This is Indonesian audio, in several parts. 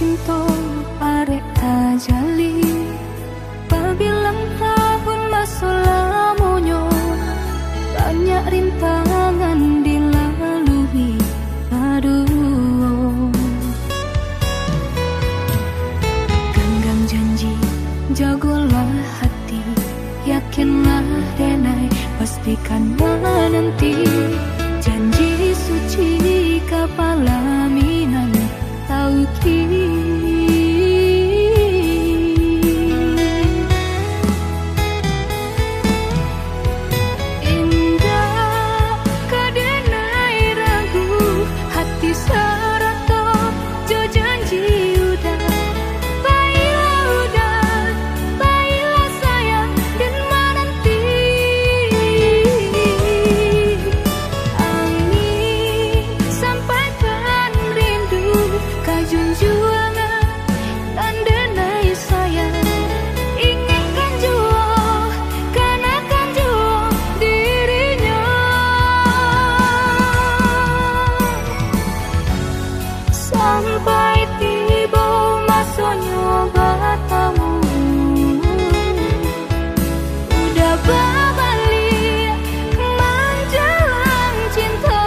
cinta arek tajali pabilang tahun masa lamonyo banyak rintangan dilalui. Aduh, genggam janji jagolah hati, yakinlah denai pastikan menanti janji suci kapalaminan tauki. Indah kadenai ragu hati serato jo janji udah. Baiklah sayang dan menanti angin sampaikan rindu kajunjuangan dan denai sayang inginkan jua kanakan jua dirinya sampai tiba masanya bertemu. Udah berbalik menjelang cinta.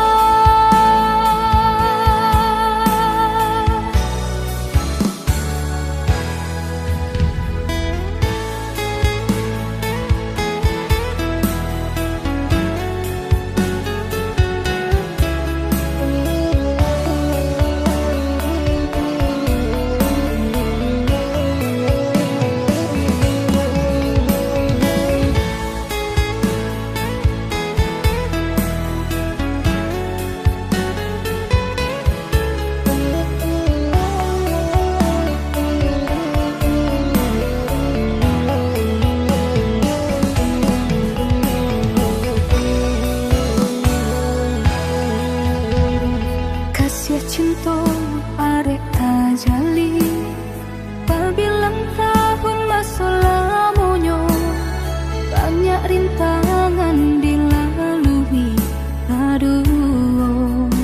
Kasih cinta arek tajali pabilang tahun masa lamonyo banyak rintangan dilalui. Aduh,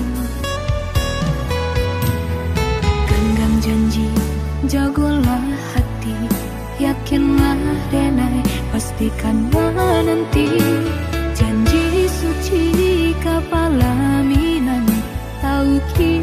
genggam janji jagolah hati, yakinlah denai pastikan menanti janji suci kapalaminan tauki.